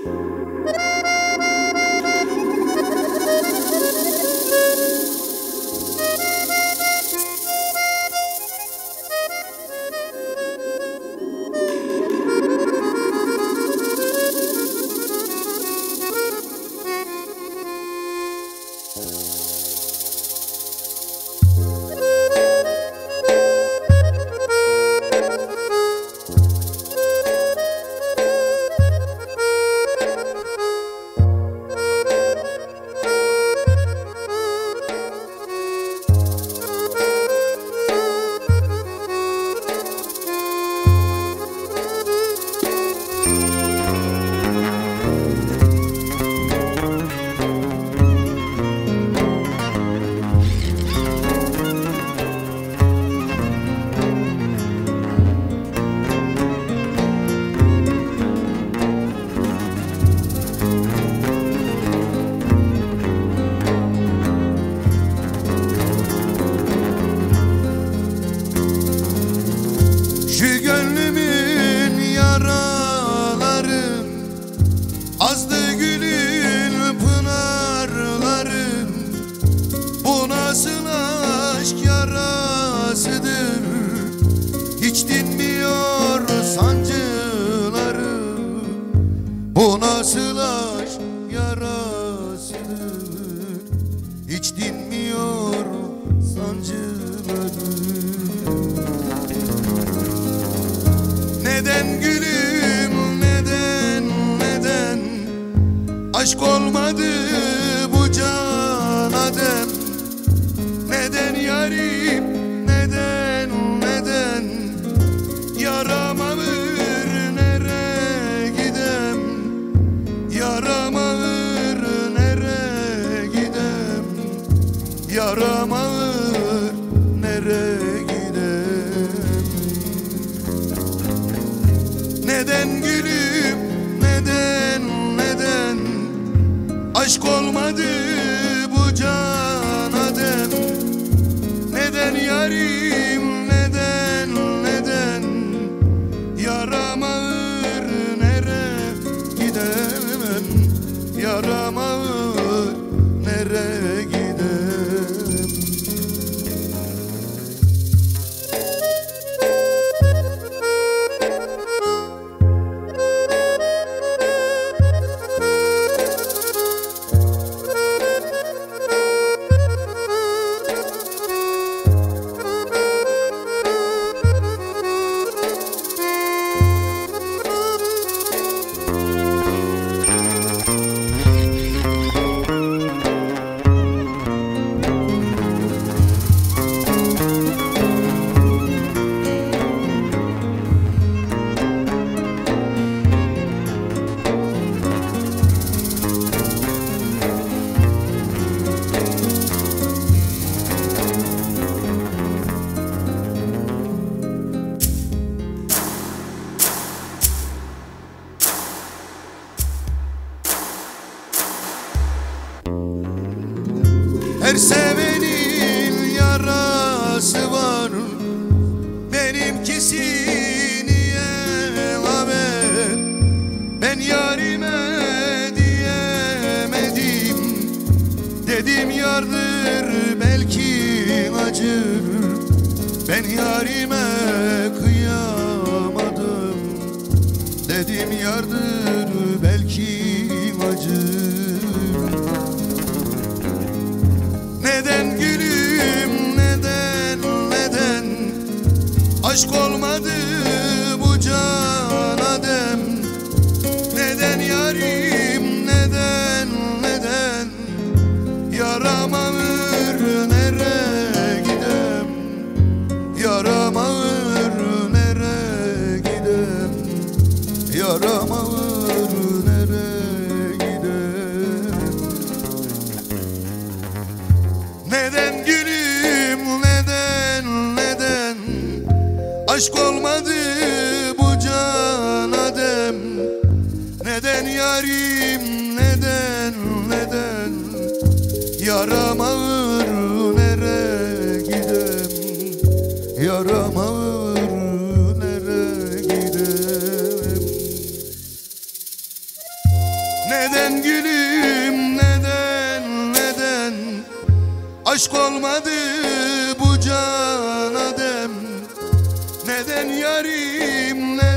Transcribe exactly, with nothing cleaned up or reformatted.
Hiç dinmiyor sancıları. Bu nasıl aşk yarasıdır, hiç dinmiyor sancıları. Neden gülüm, neden, neden aşk olmadı bu can adem? Neden yarim, neden, neden yaram ağır, nereye gidem? Yaram ağır, nereye gidem? Yaram ağır, nereye gidem? Neden gülüm, neden, neden aşk olmadı bu can adem? Neden yarim, neden, neden yaram ağır, nereye gidem? Yaram ağır, nereye gidem? Her sevenin yarası var, benimkisi niye haber? Ben yarime diyemedim, dedim yardır belki acır. Ben yarime kıyamadım, dedim yardır belki acır. Neden gülüm, neden, neden aşk olmadı bu can adem? Neden yarim, neden, neden yaram ağır, nereye gidem? Yaram ağır, nereye gidem? Yaram ağır, nereye gidem? Neden gülüm, neden, neden aşk olmadı bu can adem? Neden yarim, neden, neden yaram ağır, nereye gidem? Yaram ağır, nereye gidem? Neden gülüm neden neden aşk olmadı bu can adem? Neden yarim neden